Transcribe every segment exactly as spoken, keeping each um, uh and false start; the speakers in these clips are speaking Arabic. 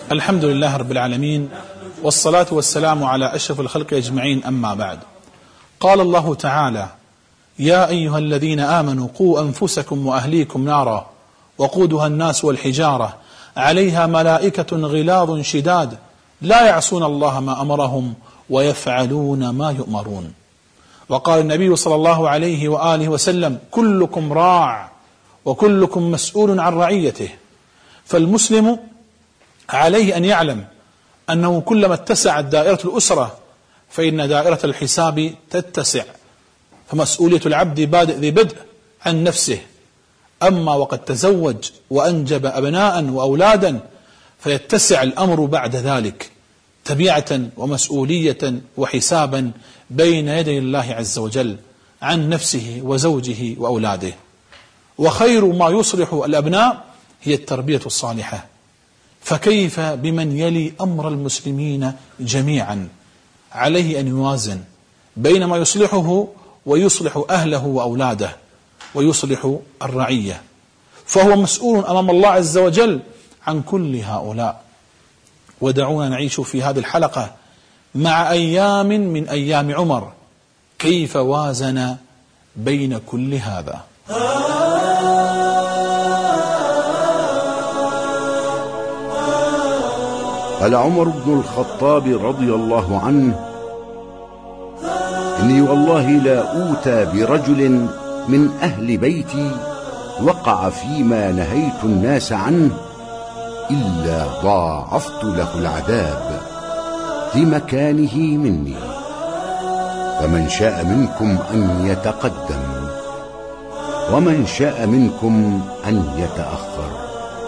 الحمد لله رب العالمين، والصلاة والسلام على أشرف الخلق أجمعين، أما بعد. قال الله تعالى: يا أيها الذين آمنوا قوا أنفسكم وأهليكم نارا وقودها الناس والحجارة عليها ملائكة غلاظ شداد لا يعصون الله ما أمرهم ويفعلون ما يؤمرون. وقال النبي صلى الله عليه وآله وسلم: كلكم راع وكلكم مسؤول عن رعيته. فالمسلم عليه أن يعلم أنه كلما اتسعت دائرة الأسرة فإن دائرة الحساب تتسع، فمسؤولية العبد بادئ ذي بدء عن نفسه، أما وقد تزوج وأنجب أبناء وأولادا فيتسع الأمر بعد ذلك تبيعة ومسؤولية وحسابا بين يدي الله عز وجل عن نفسه وزوجه وأولاده. وخير ما يصلح الأبناء هي التربية الصالحة، فكيف بمن يلي أمر المسلمين جميعا؟ عليه أن يوازن بين ما يصلحه ويصلح أهله وأولاده ويصلح الرعية، فهو مسؤول أمام الله عز وجل عن كل هؤلاء. ودعونا نعيش في هذه الحلقة مع أيام من أيام عمر كيف وازن بين كل هذا. قال عمر بن الخطاب رضي الله عنه: إني والله لا أوتى برجل من أهل بيتي وقع فيما نهيت الناس عنه إلا ضاعفت له العذاب لمكانه مني، فمن شاء منكم أن يتقدم ومن شاء منكم أن يتأخر.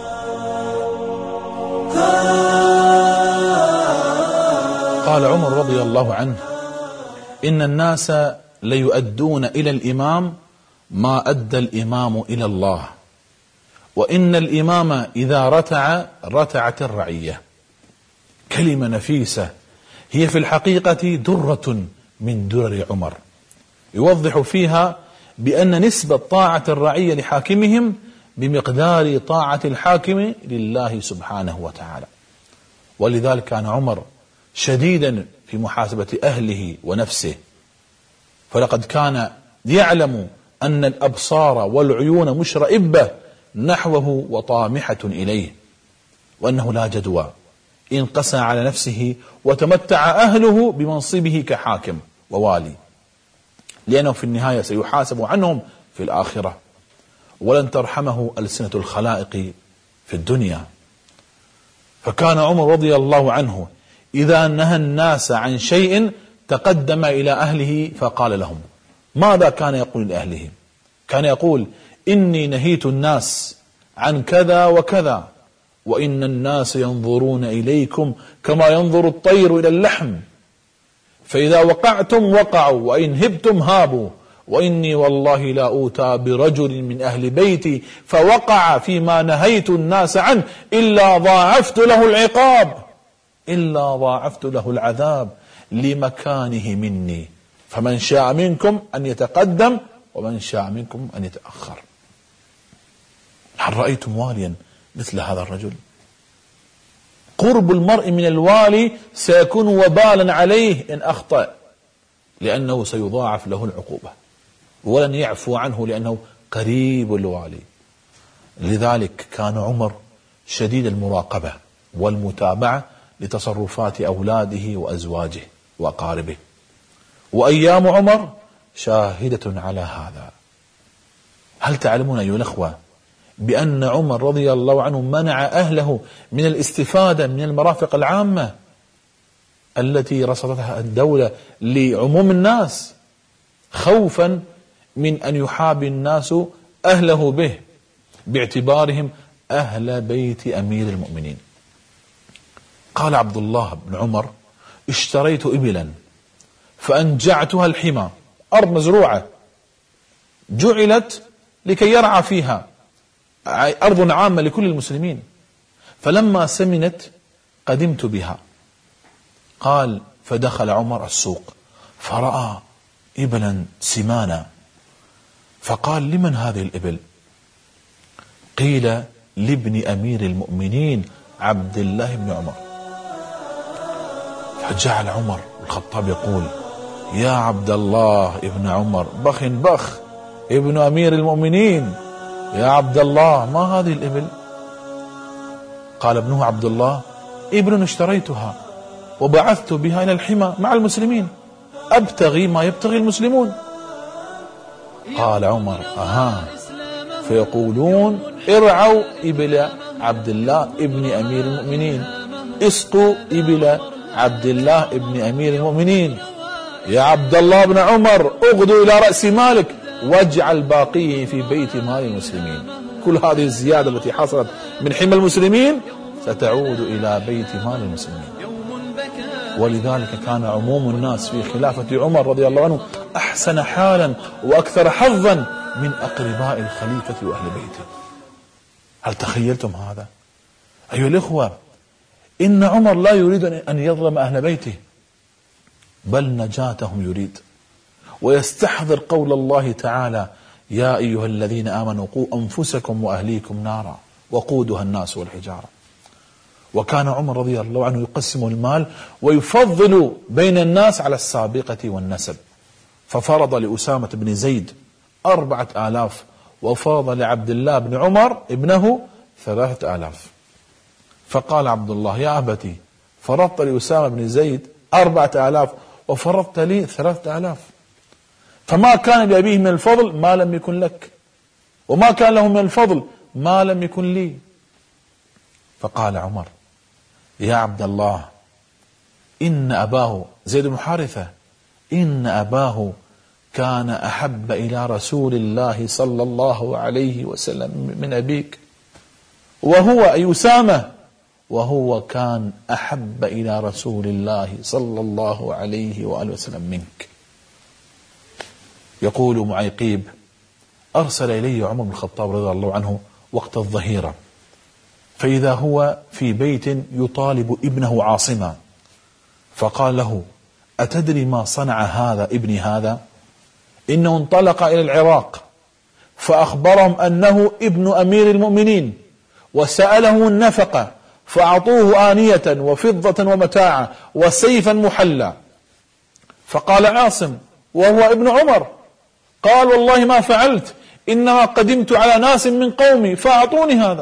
قال عمر رضي الله عنه: إن الناس ليؤدون إلى الإمام ما أدى الإمام إلى الله، وإن الإمام إذا رتع رتعت الرعية. كلمة نفيسة هي في الحقيقة درة من درر عمر، يوضح فيها بأن نسبة طاعة الرعية لحاكمهم بمقدار طاعة الحاكم لله سبحانه وتعالى. ولذلك كان عمر شديدا في محاسبة أهله ونفسه، فلقد كان يعلم أن الأبصار والعيون مشرئبة نحوه وطامحة إليه، وأنه لا جدوى إن قسى على نفسه وتمتع أهله بمنصبه كحاكم ووالي، لأنه في النهاية سيحاسب عنهم في الآخرة، ولن ترحمه ألسنة الخلائق في الدنيا. فكان عمر رضي الله عنه إذا نهى الناس عن شيء تقدم إلى أهله فقال لهم. ماذا كان يقول لأهله؟ كان يقول: إني نهيت الناس عن كذا وكذا، وإن الناس ينظرون إليكم كما ينظر الطير إلى اللحم، فإذا وقعتم وقعوا وإن هبتم هابوا، وإني والله لا أوتى برجل من أهل بيتي فوقع فيما نهيت الناس عنه إلا ضاعفت له العقاب إلا ضاعفت له العذاب لمكانه مني، فمن شاء منكم أن يتقدم ومن شاء منكم أن يتأخر. هل رأيتم واليا مثل هذا الرجل؟ قرب المرء من الوالي سيكون وبالا عليه إن أخطأ، لأنه سيضاعف له العقوبة، ولن يعفو عنه لأنه قريب الوالي. لذلك كان عمر شديد المراقبة والمتابعة لتصرفات أولاده وأزواجه وأقاربه، وأيام عمر شاهدة على هذا. هل تعلمون أيها الأخوة بأن عمر رضي الله عنه منع أهله من الاستفادة من المرافق العامة التي رصدتها الدولة لعموم الناس، خوفا من أن يحابي الناس أهله به باعتبارهم أهل بيت أمير المؤمنين؟ قال عبد الله بن عمر: اشتريت إبلا فأنجعتها الحمى، أرض مزروعة جعلت لكي يرعى فيها، أرض عامة لكل المسلمين، فلما سمنت قدمت بها. قال: فدخل عمر السوق فرأى إبلا سمانا، فقال: لمن هذه الإبل؟ قيل: لابن أمير المؤمنين عبد الله بن عمر. فجعل عمر الخطاب يقول: يا عبد الله ابن عمر، بخ بخ ابن أمير المؤمنين، يا عبد الله ما هذه الإبل؟ قال ابنه عبد الله: إبل اشتريتها وبعثت بها إلى الحمى مع المسلمين أبتغي ما يبتغي المسلمون. قال عمر: أها، فيقولون ارعوا إبل عبد الله ابن أمير المؤمنين، اسقوا إبل عبد الله ابن أمير المؤمنين. يا عبد الله بن عمر، اغدوا إلى رأس مالك واجعل باقيه في بيت مال المسلمين. كل هذه الزيادة التي حصلت من حمى المسلمين ستعود إلى بيت مال المسلمين. ولذلك كان عموم الناس في خلافة عمر رضي الله عنه أحسن حالا وأكثر حظا من أقرباء الخليفة وأهل بيته. هل تخيلتم هذا؟ أيها الإخوة، إن عمر لا يريد أن يظلم أهل بيته، بل نجاتهم يريد، ويستحضر قول الله تعالى: يا أيها الذين آمنوا قوا أنفسكم وأهليكم نارا وقودها الناس والحجارة. وكان عمر رضي الله عنه يقسم المال ويفضل بين الناس على السابقة والنسب، ففرض لأسامة بن زيد أربعة آلاف، وفرض لعبد الله بن عمر ابنه ثلاثة آلاف. فقال عبد الله: يا أبتي، فرضت لأسامة بن زيد أربعة آلاف وفرضت لي ثلاثة آلاف، فما كان لأبيه من الفضل ما لم يكن لك، وما كان له من الفضل ما لم يكن لي. فقال عمر: يا عبد الله، إن أباه زيد بن حارثة إن أباه كان أحب إلى رسول الله صلى الله عليه وسلم من أبيك، وهو أي أسامة وهو كان أحب إلى رسول الله صلى الله عليه وآله وسلم منك. يقول معيقيب: أرسل إلي عمر بن الخطاب رضي الله عنه وقت الظهيرة، فإذا هو في بيت يطالب ابنه عاصما، فقال له: أتدري ما صنع هذا ابني هذا؟ إنه انطلق إلى العراق فأخبرهم أنه ابن أمير المؤمنين، وسأله النفقة فأعطوه آنية وفضة ومتاعا وسيفا محلى. فقال عاصم وهو ابن عمر: قال والله ما فعلت، إنما قدمت على ناس من قومي فأعطوني هذا.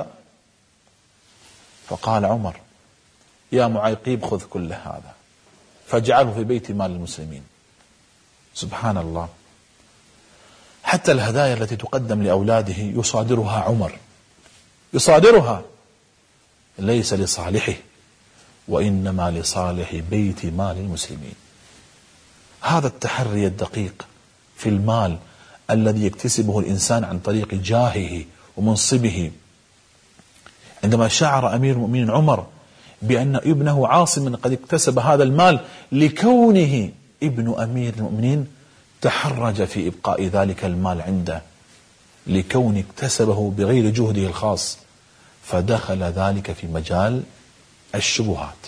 فقال عمر: يا معيقيب، خذ كل هذا فاجعله في بيت مال المسلمين. سبحان الله، حتى الهدايا التي تقدم لأولاده يصادرها عمر، يصادرها ليس لصالحه وإنما لصالح بيت مال المسلمين. هذا التحري الدقيق في المال الذي يكتسبه الإنسان عن طريق جاهه ومنصبه. عندما شعر أمير المؤمنين عمر بأن ابنه عاصم قد اكتسب هذا المال لكونه ابن أمير المؤمنين، تحرج في إبقاء ذلك المال عنده لكون اكتسبه بغير جهده الخاص، فدخل ذلك في مجال الشبهات.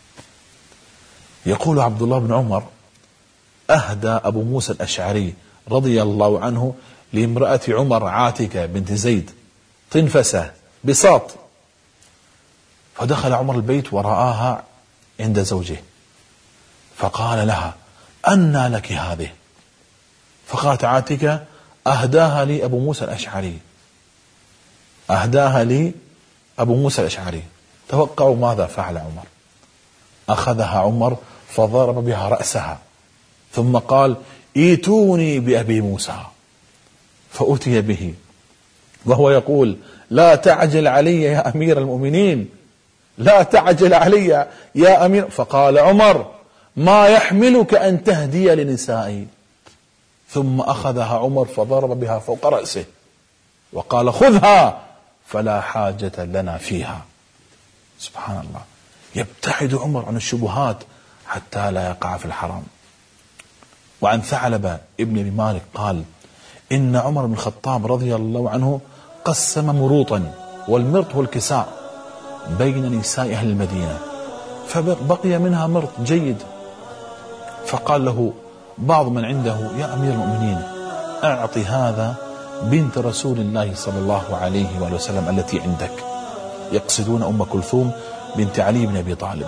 يقول عبد الله بن عمر: أهدى أبو موسى الأشعري رضي الله عنه لامرأة عمر عاتكة بنت زيد طنفسة بساط، فدخل عمر البيت ورآها عند زوجه، فقال لها: أنى لك هذه؟ فقالت عاتكة: أهداها لي أبو موسى الأشعري، أهداها لي أبو موسى الأشعري. توقعوا ماذا فعل عمر؟ أخذها عمر فضرب بها رأسها، ثم قال: ايتوني بأبي موسى. فأتي به وهو يقول: لا تعجل علي يا أمير المؤمنين، لا تعجل علي يا أمير. فقال عمر: ما يحملك أن تهدي لنسائي؟ ثم أخذها عمر فضرب بها فوق رأسه وقال: خذها فلا حاجة لنا فيها. سبحان الله، يبتعد عمر عن الشبهات حتى لا يقع في الحرام. وعن ثعلبة ابن أبي مالك قال: إن عمر بن الخطاب رضي الله عنه قسم مروطا، والمرط هو الكساء، بين نساء أهل المدينة، فبقي منها مرط جيد، فقال له بعض من عنده: يا أمير المؤمنين، أعطي هذا بنت رسول الله صلى الله عليه وآله وسلم التي عندك. يقصدون أم كلثوم بنت علي بن أبي طالب.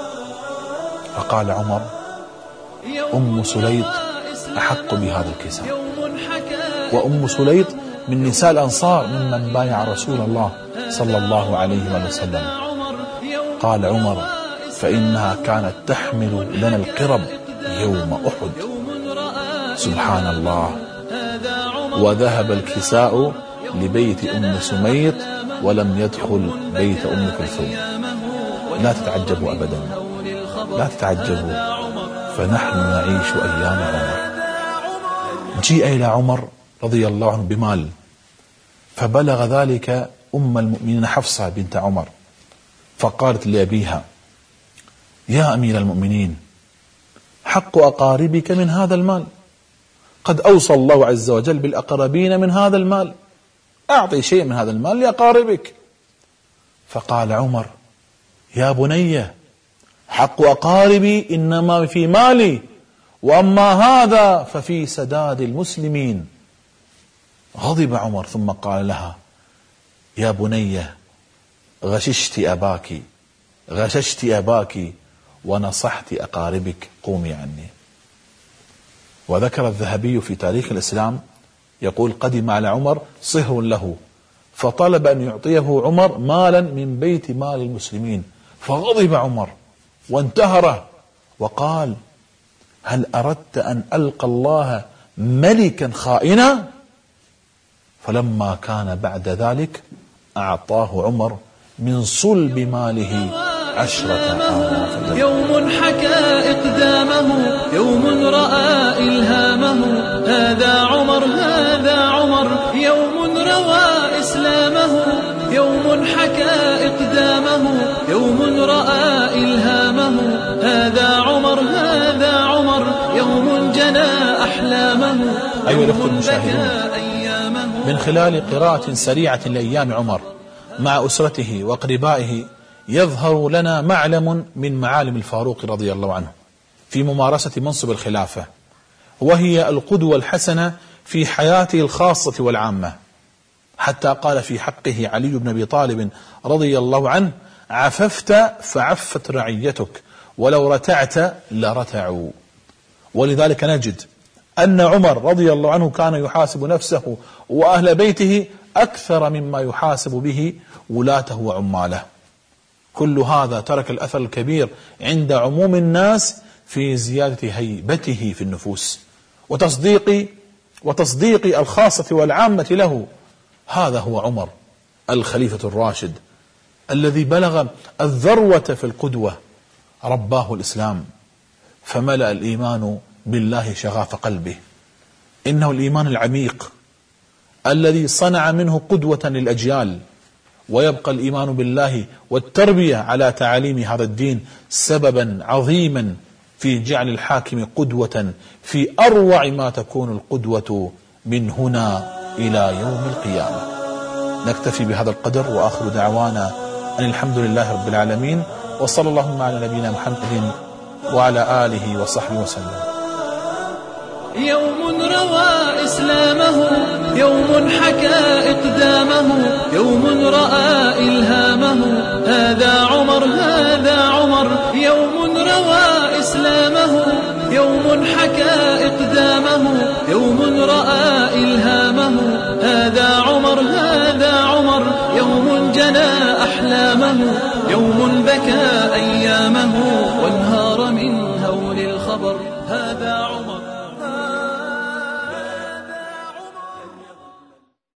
فقال عمر: أم سليط أحق بهذا الكساء. وأم سليط من نساء الأنصار ممن بايع رسول الله صلى الله عليه وسلم. قال عمر: فإنها كانت تحمل لنا القرب يوم أحد. سبحان الله. وذهب الكساء لبيت أم سميط ولم يدخل بيت أم كلثوم. لا تتعجبوا أبدا، لا تتعجبوا، فنحن نعيش أيام عمر. جيء إلى عمر رضي الله عنه بمال، فبلغ ذلك أم المؤمنين حفصة بنت عمر، فقالت لأبيها: يا أمير المؤمنين، حق أقاربك من هذا المال، قد أوصى الله عز وجل بالأقربين من هذا المال، أعطي شيء من هذا المال لأقاربك. فقال عمر: يا بني، حق أقاربي إنما في مالي، وأما هذا ففي سداد المسلمين. غضب عمر ثم قال لها: يا بني، غششت أباك غششت أباك ونصحت أقاربك، قومي عني. وذكر الذهبي في تاريخ الإسلام يقول: قدم على عمر صهر له فطلب أن يعطيه عمر مالا من بيت مال المسلمين، فغضب عمر وانتهره وقال: هل أردت أن ألقى الله ملكا خائنا؟ فلما كان بعد ذلك أعطاه عمر من صلب ماله عشرة آلاف. يوم حكى إقدامه، يوم رأى إلهامه، هذا عمر هذا عمر، يوم روى إسلامه، يوم حكى إقدامه، يوم رأى إلهامه، هذا عمر هذا عمر، يوم جنى أحلامه. أيها الأخوة المشاهدون، من خلال قراءة سريعة لأيام عمر مع أسرته وأقربائه يظهر لنا معلم من معالم الفاروق رضي الله عنه في ممارسة منصب الخلافة، وهي القدوة الحسنة في حياته الخاصة والعامة، حتى قال في حقه علي بن أبي طالب رضي الله عنه: عففت فعفت رعيتك، ولو رتعت لرتعوا. ولذلك نجد أن عمر رضي الله عنه كان يحاسب نفسه وأهل بيته أكثر مما يحاسب به ولاته وعماله. كل هذا ترك الأثر الكبير عند عموم الناس في زيادة هيبته في النفوس وتصديق وتصديق الخاصة والعامة له. هذا هو عمر الخليفة الراشد الذي بلغ الذروة في القدوة، رباه الإسلام فملأ الإيمان بالله شغاف قلبه. إنه الإيمان العميق الذي صنع منه قدوة للأجيال، ويبقى الإيمان بالله والتربية على تعاليم هذا الدين سببا عظيما في جعل الحاكم قدوة في أروع ما تكون القدوة من هنا إلى يوم القيامة. نكتفي بهذا القدر، وآخر دعوانا أن الحمد لله رب العالمين، وصلى اللهم على نبينا محمد وعلى آله وصحبه وسلم. يوم روى إسلامه، يوم حكى إقدامه، يوم رأى إلهامه، هذا عمر هذا عمر، يوم روى إسلامه، يوم حكى إقدامه، يوم رأى إلهامه، هذا عمر هذا عمر، يوم جنى أحلامه، يوم بكى أيامه وانهار من هول الخبر، هذا عمر.